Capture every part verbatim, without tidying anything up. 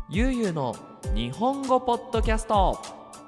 ゆうゆうの日本語ポッドキャスト。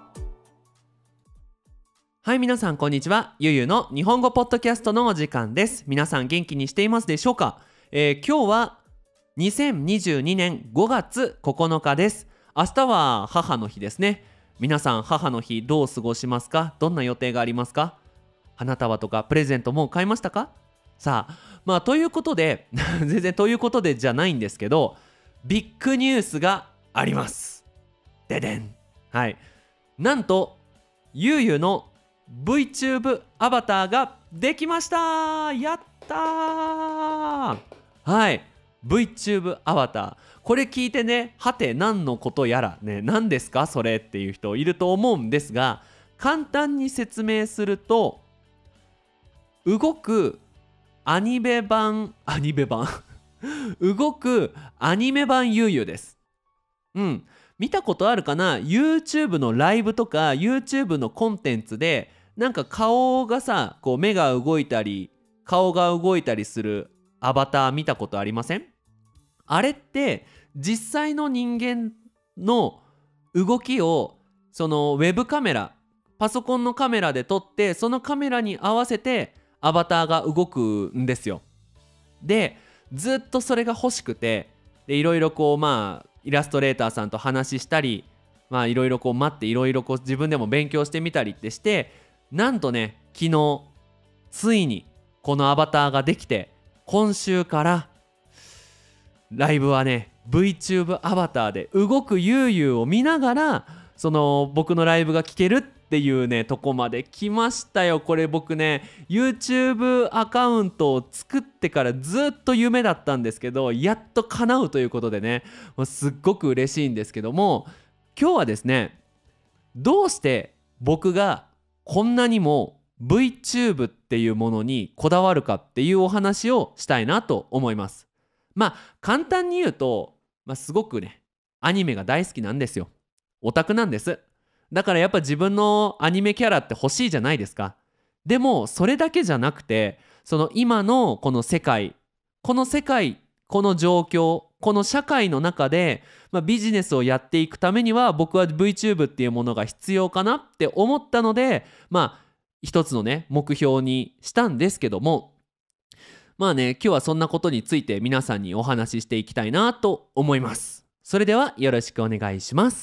はい、皆さんこんにちは。ゆうゆうの日本語ポッドキャストのお時間です。皆さん元気にしていますでしょうか？えー、今日はにせんにじゅうにねんごがつここのかです。明日は母の日ですね。皆さん母の日どう過ごしますか？どんな予定がありますか？花束とかプレゼントもう買いましたか？さあ、まあということで全然ということでじゃないんですけど、ビッグニュースがあります。ででん。はい。なんとゆうゆうの VTube アバターができました。やったー。はい。VTube アバター。これ聞いてね、はて何のことやらね、何ですかそれっていう人いると思うんですが、簡単に説明すると、動くアニメ版アニメ版動くアニメ版ゆうゆうです。うん、見たことあるかな？ YouTube のライブとか YouTube のコンテンツでなんか顔がさ、こう目が動いたり顔が動いたりするアバター見たことありません？あれって実際の人間の動きをそのウェブカメラ、パソコンのカメラで撮って、そのカメラに合わせてアバターが動くんですよ。でずっとそれが欲しくて、でいろいろこうまあイラストレーターさんと話したり、まあいろいろこう待っていろいろこう自分でも勉強してみたりってして、なんとね昨日ついにこのアバターができて、今週からライブはね VTube アバターで動くゆうゆうを見ながらその僕のライブが聴けるっていうねとこまで来ましたよ。これ僕ね YouTube アカウントを作ってからずっと夢だったんですけど、やっと叶うということでね、もうすっごく嬉しいんですけども、今日はですね、どうして僕がこんなにも VTube っていうものにこだわるかっていうお話をしたいなと思います。まあ簡単に言うと、まあ、すごくねアニメが大好きなんですよ。オタクなんです。だからやっぱ自分のアニメキャラって欲しいじゃないですか。でもそれだけじゃなくて、その今のこの世界この世界この状況この社会の中で、まあ、ビジネスをやっていくためには僕は VTube っていうものが必要かなって思ったので、まあ一つのね目標にしたんですけども、まあね今日はそんなことについて皆さんにお話ししていきたいなと思います。それではよろしくお願いします。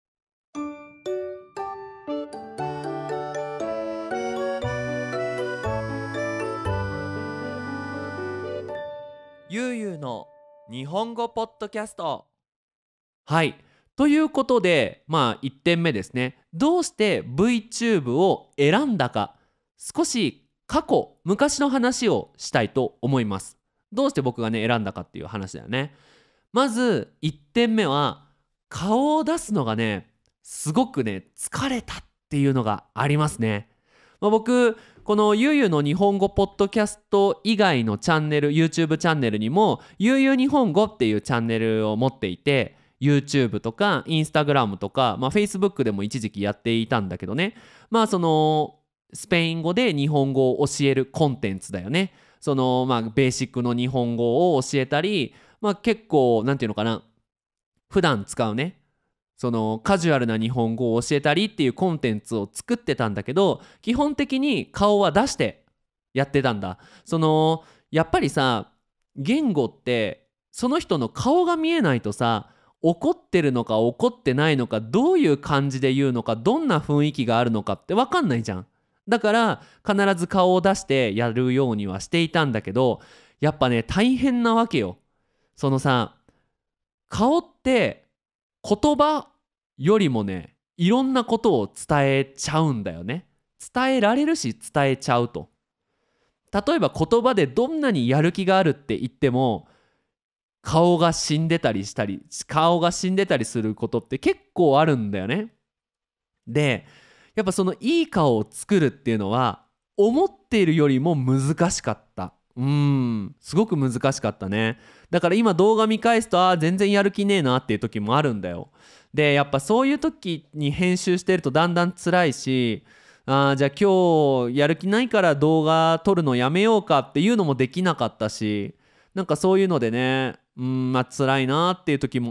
ゆうゆうの日本語ポッドキャスト。はい、ということでまあいってんめですね。どうして VTube を選んだか、少し過去昔の話をしたいと思います。どうして僕がね選んだかっていう話だよね。まずいってんめは、顔を出すのがねすごくね疲れたっていうのがありますね。まあ、僕このゆうゆうの日本語ポッドキャスト以外のチャンネル YouTube チャンネルにもゆうゆう日本語っていうチャンネルを持っていて、 YouTube とか Instagram とか、まあ、Facebook でも一時期やっていたんだけどね、まあそのスペイン語で日本語を教えるコンテンツだよね。そのまあベーシックの日本語を教えたり、まあ結構なんていうのかな、普段使うねそのカジュアルな日本語を教えたりっていうコンテンツを作ってたんだけど、基本的に顔は出してやってたんだ。そのやっぱりさ、言語ってその人の顔が見えないとさ、怒ってるのか怒ってないのか、どういう感じで言うのか、どんな雰囲気があるのかって分かんないじゃん。だから必ず顔を出してやるようにはしていたんだけど、やっぱね大変なわけよ。そのさ、顔って言葉よりもねいろんなことを伝えちゃうんだよね。伝えられるし伝えちゃうと。例えば言葉でどんなにやる気があるって言っても、顔が死んでたりしたり顔が死んでたりすることって結構あるんだよね。でやっぱそのいい顔を作るっていうのは思っているよりも難しかった。うーんすごく難しかったね。だから今動画見返すと、あー全然やる気ねえなっていう時もあるんだよ。でやっぱそういう時に編集してるとだんだん辛いし、あーじゃあ今日やる気ないから動画撮るのやめようかっていうのもできなかったし、なんかそういうのでね、うんまあ辛いなっていう時もあっ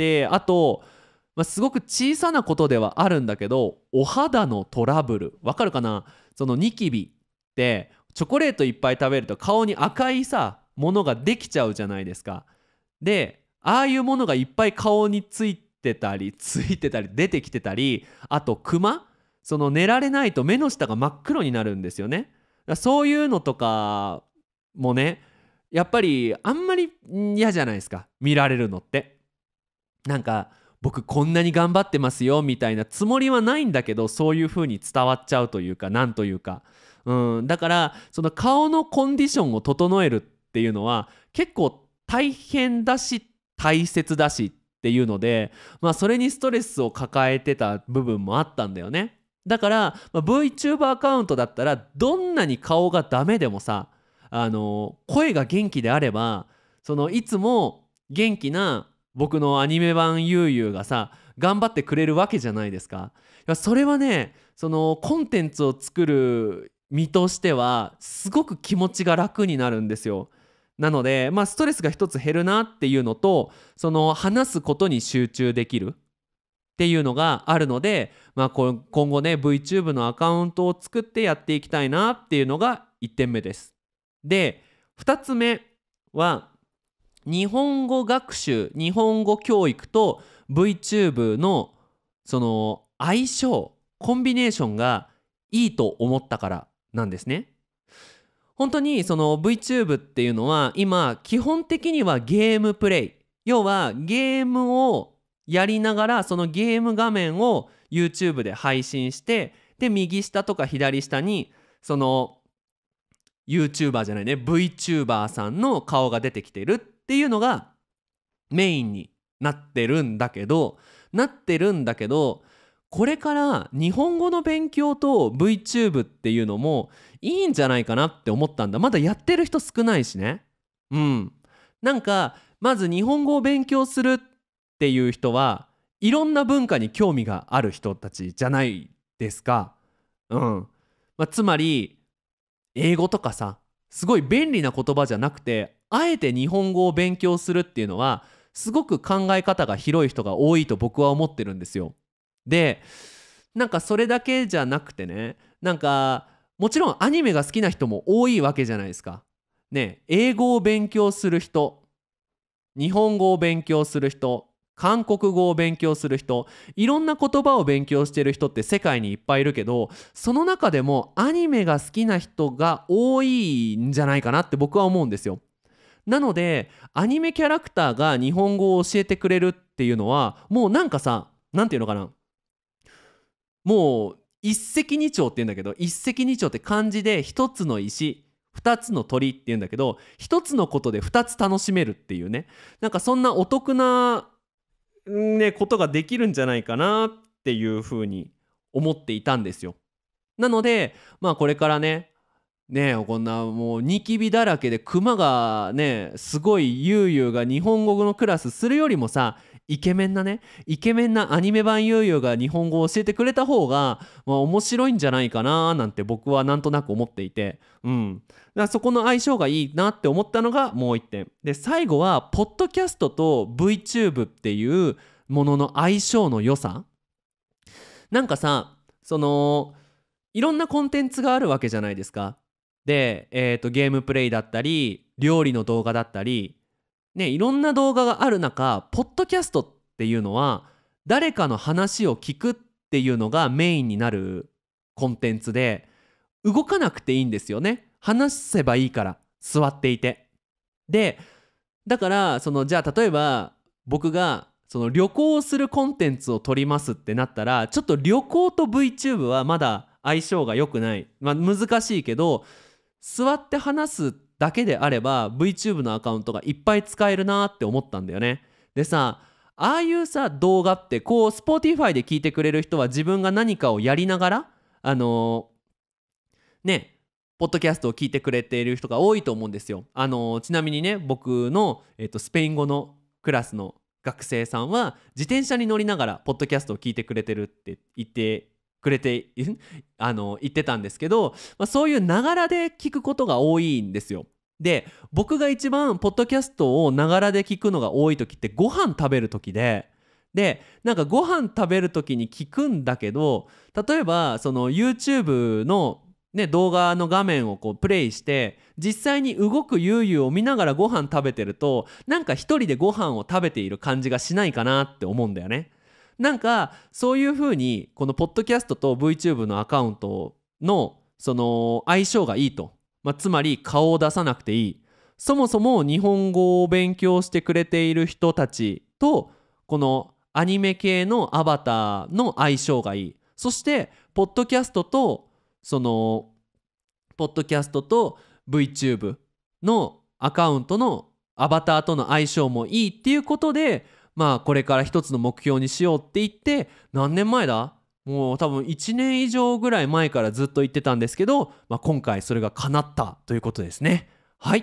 て、あと、まあ、すごく小さなことではあるんだけど、お肌のトラブルわかるかな。そのニキビってチョコレートいっぱい食べると顔に赤いさものができちゃうじゃないですか。でああいうものがいっぱい顔についてたりついてたり出てきてたり、あとクマ、その寝られないと目の下が真っ黒になるんですよね。だからそういうのとかもね、やっぱりあんまり嫌じゃないですか、見られるのって。なんか僕こんなに頑張ってますよみたいなつもりはないんだけど、そういう風に伝わっちゃうというか、なんというか、うん、だからその顔のコンディションを整えるっていうのは結構大変だし大切だしっていうので、まあそれにストレスを抱えてた部分もあったんだよね。だから、まあ、VTuber アカウントだったらどんなに顔がダメでもさ、あの声が元気であれば、そのいつも元気な僕のアニメ版ゆうゆうがさ頑張ってくれるわけじゃないですか。いやそれはね、そのコンテンツを作る身としてはすごく気持ちが楽になるんですよ。なので、まあ、ストレスが一つ減るなっていうのと、その話すことに集中できるっていうのがあるので、まあ、こ今後ね VTube のアカウントを作ってやっていきたいなっていうのがいってんめです。でふたつめは日本語学習、日本語教育と VTube のその相性、コンビネーションがいいと思ったからなんですね。本当にその VTube っていうのは今基本的にはゲームプレイ、要はゲームをやりながらそのゲーム画面を YouTube で配信して、で右下とか左下にその YouTuber じゃないね VTuber さんの顔が出てきてるっていうのがメインになってるんだけどなってるんだけどこれから日本語の勉強と VTube っていうのもいいんじゃないかなって思ったんだ。まだやってる人少ないしね。うんなんかまず日本語を勉強するっていう人はいろんな文化に興味がある人たちじゃないですか。うんまあ、つまり英語とかさすごい便利な言葉じゃなくてあえて日本語を勉強するっていうのはすごく考え方が広い人が多いと僕は思ってるんですよ。でなんかそれだけじゃなくてね、なんかもちろんアニメが好きな人も多いわけじゃないですか。ね、英語を勉強する人、日本語を勉強する人、韓国語を勉強する人、いろんな言葉を勉強してる人って世界にいっぱいいるけど、その中でもアニメが好きな人が多いんじゃないかなって僕は思うんですよ。なのでアニメキャラクターが日本語を教えてくれるっていうのはもうなんかさ、なんていうのかな、もう一石二鳥って言うんだけど、一石二鳥って漢字で一つの石二つの鳥って言うんだけど、一つのことで二つ楽しめるっていうね、なんかそんなお得な、ね、ことができるんじゃないかなっていうふうに思っていたんですよ。なのでまあこれからねねえこんなもうニキビだらけでクマがねすごいゆうゆうが日本語のクラスするよりもさ、イケメンなねイケメンなアニメ版ゆうゆうが日本語を教えてくれた方が、まあ、面白いんじゃないかななんて僕はなんとなく思っていて、うんだからそこの相性がいいなって思ったのがもう一点で、最後はポッドキャストと VTube っていうものの相性の良さ。なんかさ、そのいろんなコンテンツがあるわけじゃないですか。で、えーと、ゲームプレイだったり料理の動画だったりね、いろんな動画がある中ポッドキャストっていうのは誰かの話を聞くっていうのがメインになるコンテンツで、動かなくていいんですよね。話せばいいから座っていて。でだからそのじゃあ例えば僕がその旅行をするコンテンツを撮りますってなったら、ちょっと旅行と VTube はまだ相性が良くない、まあ、難しいけど座って話すだけであれば VTube のアカウントがいっぱい使えるなって思ったんだよね。でさ、ああいうさ動画ってこう Spotify で聞いてくれる人は自分が何かをやりながらあのーねポッドキャストを聞いてくれている人が多いと思うんですよ。あのーちなみにね僕の、えっと、スペイン語のクラスの学生さんは自転車に乗りながらポッドキャストを聞いてくれてるって言ってくれてあの言ってたんですけど、まあ、そういうながらで聞くことが多いんですよ。 で、僕が一番ポッドキャストをながらで聞くのが多い時ってご飯食べる時で、でなんかご飯食べる時に聞くんだけど、例えばその YouTube の、ね、動画の画面をこうプレイして実際に動くゆうゆうを見ながらご飯食べてると、なんか一人でご飯を食べている感じがしないかなって思うんだよね。なんかそういう風にこのポッドキャストと VTube のアカウントのその相性がいいと、まあ、つまり顔を出さなくていい、そもそも日本語を勉強してくれている人たちとこのアニメ系のアバターの相性がいい、そしてポッドキャストとそのポッドキャストと VTube のアカウントのアバターとの相性もいいっていうことで、まあこれから一つの目標にしようって言って、何年前だ、もう多分いちねん以上ぐらい前からずっと言ってたんですけど、まあ、今回それが叶ったということですね。はい。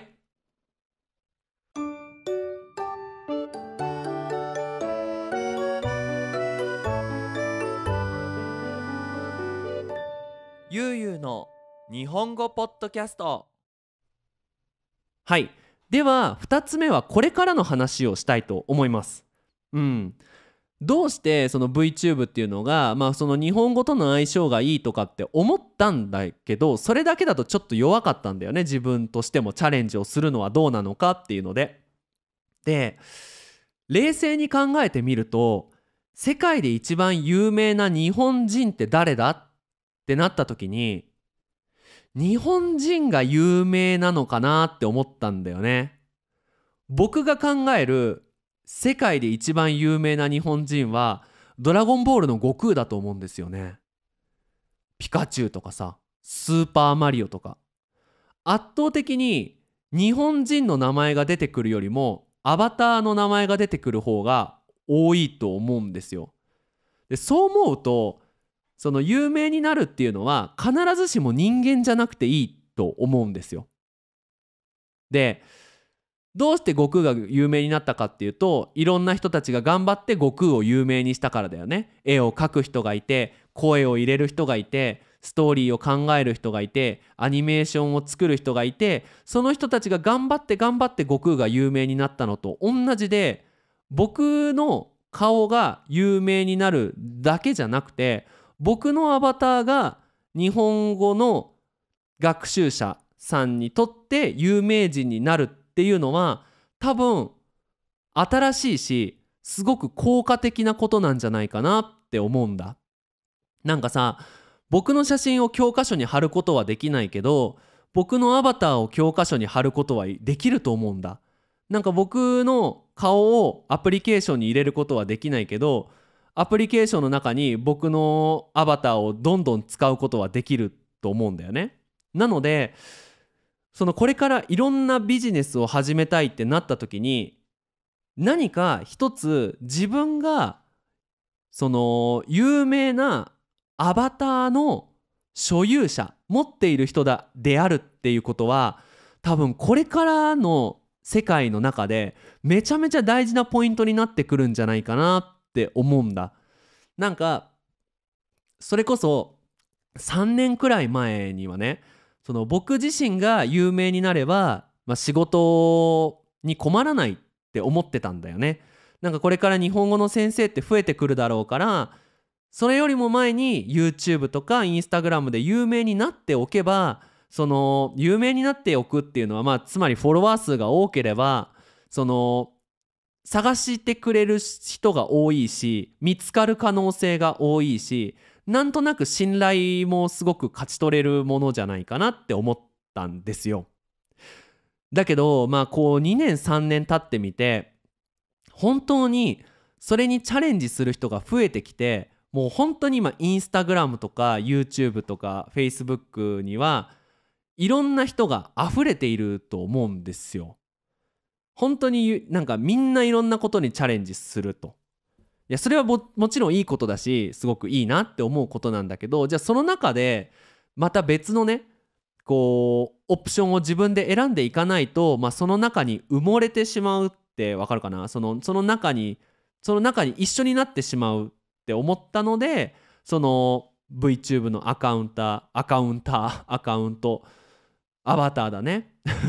ゆうゆうの日本語ポッドキャスト。はい。ではふたつめはこれからの話をしたいと思います。うん。どうしてその VTube っていうのが、まあ、その日本語との相性がいいとかって思ったんだけど、それだけだとちょっと弱かったんだよね。自分としてもチャレンジをするのはどうなのかっていうので。で、冷静に考えてみると、世界で一番有名な日本人って誰だってなった時に、日本人が有名なのかなって思ったんだよね。僕が考える世界で一番有名な日本人はドラゴンボールの悟空だと思うんですよね。ピカチュウとかさ、スーパーマリオとか、圧倒的に日本人の名前が出てくるよりもアバターの名前が出てくる方が多いと思うんですよ。で、そう思うと、その有名になるっていうのは必ずしも人間じゃなくていいと思うんですよ。で、どうして悟空が有名になったかっていうと、いろんな人たちが頑張って悟空を有名にしたからだよね。絵を描く人がいて、声を入れる人がいて、ストーリーを考える人がいて、アニメーションを作る人がいて、その人たちが頑張って頑張って悟空が有名になったのと同じで、僕の顔が有名になるだけじゃなくて、僕のアバターが日本語の学習者さんにとって有名人になるっていうのは、多分新しいしすごく効果的なことなんじゃないかなって思うんだ。なんかさ、僕の写真を教科書に貼ることはできないけど、僕のアバターを教科書に貼ることはできると思うんだ。なんか僕の顔をアプリケーションに入れることはできないけど、アプリケーションの中に僕のアバターをどんどん使うことはできると思うんだよね。なので、そのこれからいろんなビジネスを始めたいってなった時に、何か一つ自分がその有名なアバターの所有者、持っている人だであるっていうことは、多分これからの世界の中でめちゃめちゃ大事なポイントになってくるんじゃないかなって思うんだ。なんかそれこそさんねんくらい前にはね、その僕自身が有名になれば、まあ、仕事に困らないって思ってたんだよね。なんかこれから日本語の先生って増えてくるだろうから、それよりも前に YouTube とか Instagram で有名になっておけば、その有名になっておくっていうのは、まあつまりフォロワー数が多ければ、その探してくれる人が多いし、見つかる可能性が多いし、なんとなく信頼もすごく勝ち取れるものじゃないかなって思ったんですよ。だけどまあこうにねんさんねん経ってみて、本当にそれにチャレンジする人が増えてきて、もう本当に今インスタグラムとか YouTube とか Facebook にはいろんな人が溢れていると思うんですよ。本当になんかみんないろんなことにチャレンジすると。いやそれは も, もちろんいいことだし、すごくいいなって思うことなんだけど、じゃあその中でまた別のね、こうオプションを自分で選んでいかないと、まあ、その中に埋もれてしまうってわかるかな。そのその中にその中に一緒になってしまうって思ったので、その VTube のアカウンターアカウンターアカウントアバターだね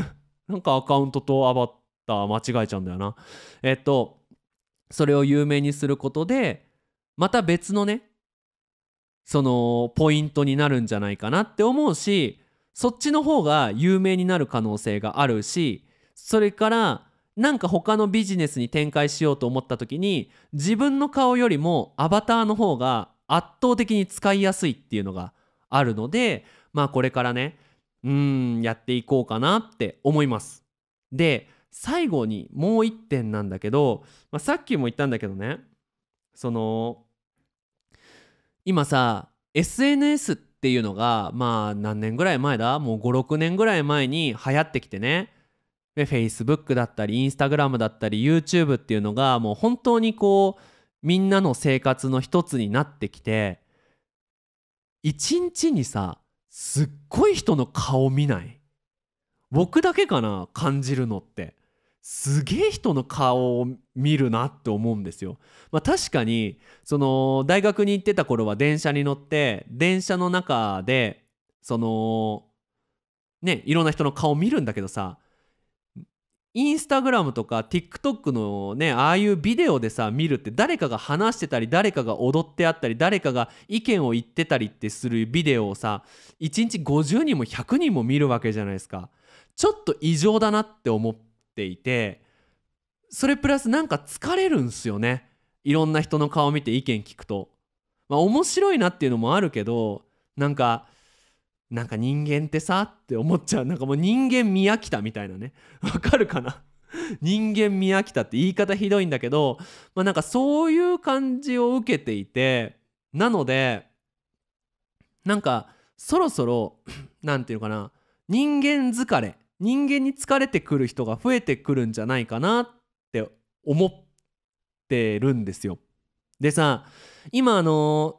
なんかアカウントとアバター間違えちゃうんだよな。えっとそれを有名にすることでまた別のねそのポイントになるんじゃないかなって思うし、そっちの方が有名になる可能性があるし、それからなんか他のビジネスに展開しようと思った時に自分の顔よりもアバターの方が圧倒的に使いやすいっていうのがあるので、まあこれからねうーんやっていこうかなって思います。で最後にもう一点なんだけど、まあ、さっきも言ったんだけどね、その今さ エスエヌエス っていうのがまあ何年ぐらい前だ、もうごろくねんぐらい前に流行ってきてね、で Facebook だったり Instagram だったり YouTube っていうのがもう本当にこうみんなの生活の一つになってきて、一日にさすっごい人の顔見ない？僕だけかな感じるのって。すげえ人の顔を見るなって思うんですよ。まあ、確かにその大学に行ってた頃は電車に乗って電車の中でそのねいろんな人の顔見るんだけどさ、インスタグラムとか TikTok のねああいうビデオでさ見るって誰かが話してたり誰かが踊ってあったり誰かが意見を言ってたりってするビデオをさいちにちごじゅうにんもひゃくにんも見るわけじゃないですか。ちょっと異常だなって思っていて、それプラスなんか疲れるんすよね、いろんな人の顔見て意見聞くと。まあ面白いなっていうのもあるけど、なんかなんか人間ってさって思っちゃう。なんかもう人間見飽きたみたいなね。わかるかな人間見飽きたって言い方ひどいんだけど、まあなんかそういう感じを受けていて、なのでなんかそろそろなんていうのかな、人間疲れ人間に疲れてくる人が増えてくるんじゃないかなって思ってるんですよ。でさ、今あの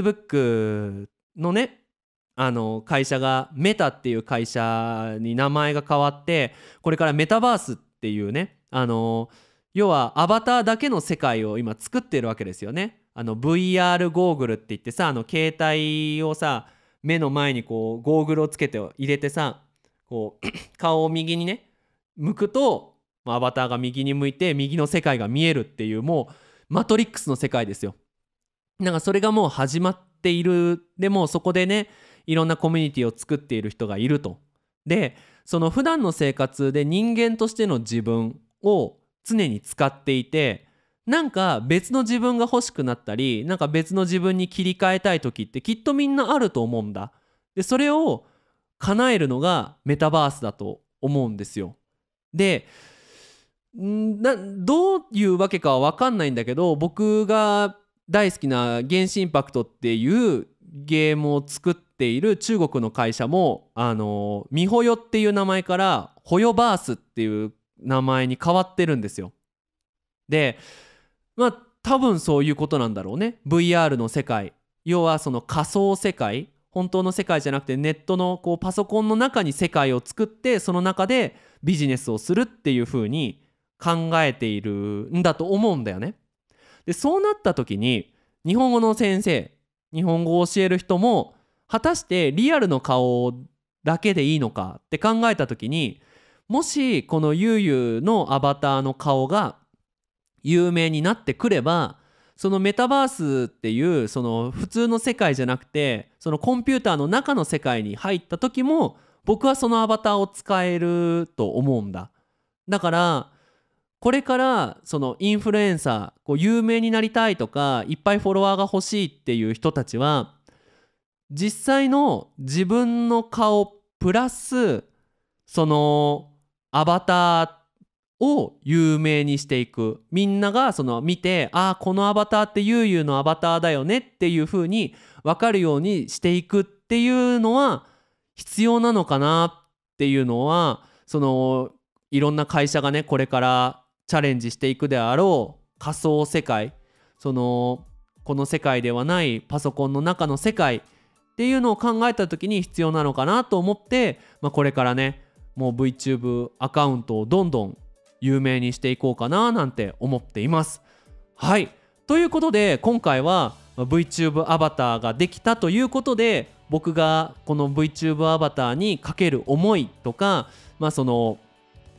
Facebook のねあの会社がメタっていう会社に名前が変わって、これからメタバースっていうねあの要はアバターだけの世界を今作ってるわけですよね。あの ブイアール ゴーグルって言ってさ、あの携帯をさ目の前にこうゴーグルをつけて入れてさ、こう顔を右にね向くとアバターが右に向いて右の世界が見えるっていう、もうマトリックスの世界ですよ。なんかそれがもう始まっている。でもそこでねいろんなコミュニティを作っている人がいると。でその普段の生活で人間としての自分を常に使っていて、なんか別の自分が欲しくなったりなんか別の自分に切り替えたい時ってきっとみんなあると思うんだ。でそれを叶えるのがメタバースだと思うんですよ。でんなどういうわけかは分かんないんだけど、僕が大好きな「原神インパクト」っていうゲームを作っている中国の会社もあのミホヨっていう名前からホヨバースっていう名前に変わってるんですよ。でまあ多分そういうことなんだろうね。 ブイアール の世界、要はその仮想世界、本当の世界じゃなくてネットのこうパソコンの中に世界を作ってその中でビジネスをするっていう風に考えているんだと思うんだよね。でそうなった時に日本語の先生、日本語を教える人も果たしてリアルの顔だけでいいのかって考えた時に、もしこのゆうゆうのアバターの顔が有名になってくれば、そのメタバースっていうその普通の世界じゃなくてそのコンピューターの中の世界に入った時も僕はそのアバターを使えると思うんだ。だからこれからそのインフルエンサー、こう有名になりたいとかいっぱいフォロワーが欲しいっていう人たちは実際の自分の顔プラスそのアバターを有名にしていく。みんながその見て、ああこのアバターってゆうゆうのアバターだよねっていう風に分かるようにしていくっていうのは必要なのかなっていうのは、そのいろんな会社がねこれからチャレンジしていくであろう仮想世界、そのこの世界ではないパソコンの中の世界っていうのを考えた時に必要なのかなと思って、まあ、これからねもう VTube アカウントをどんどん有名にしていこうかななんて思っています。はい、ということで今回は VTube アバターができたということで、僕がこの VTube アバターにかける思いとか、まあその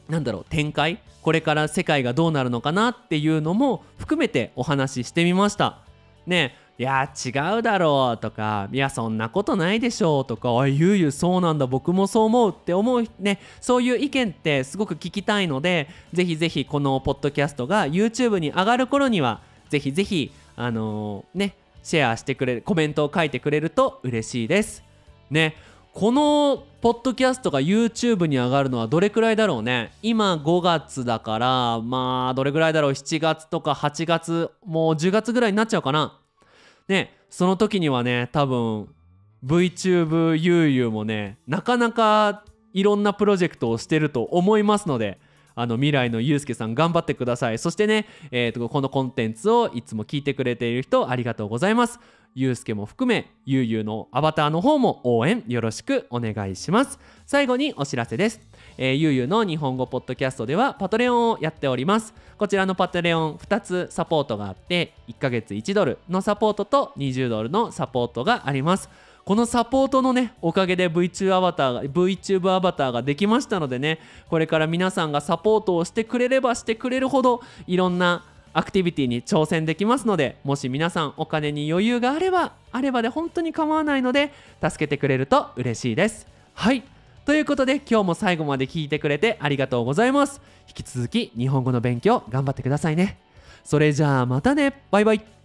なんだろう展開、これから世界がどうなるのかなっていうのも含めてお話ししてみましたね。いや違うだろうとか、いやそんなことないでしょうとか、あゆうゆうそうなんだ僕もそう思うって思うね、そういう意見ってすごく聞きたいので、ぜひぜひこのポッドキャストが YouTube に上がる頃にはぜひぜひあのー、ねシェアしてくれる、コメントを書いてくれると嬉しいですね。このポッドキャストが YouTube に上がるのはどれくらいだろうね。今ごがつだから、まあどれくらいだろう、しちがつとかはちがつ、もうじゅうがつぐらいになっちゃうかなね。その時にはね多分 VTube ゆうゆうもねなかなかいろんなプロジェクトをしてると思いますので、あの未来のゆうすけさん頑張ってください。そしてね、えー、とこのコンテンツをいつも聞いてくれている人ありがとうございます。ゆうすけも含めゆうゆうのアバターの方も応援よろしくお願いします。最後にお知らせです。えー、ゆうゆうの日本語ポッドキャストではパトレオンをやっております。こちらのパトレオンふたつサポートがあって、いっかげついちドルのサポートとにじゅうドルのサポートがあります。このサポートのねおかげで VTuber アバターが VTuber アバターができましたのでね、これから皆さんがサポートをしてくれればしてくれるほどいろんなアクティビティに挑戦できますので、もし皆さんお金に余裕があればあればで本当に構わないので助けてくれると嬉しいです。はい、ということで今日も最後まで聞いてくれてありがとうございます。引き続き日本語の勉強頑張ってくださいね。それじゃあまたね、バイバイ。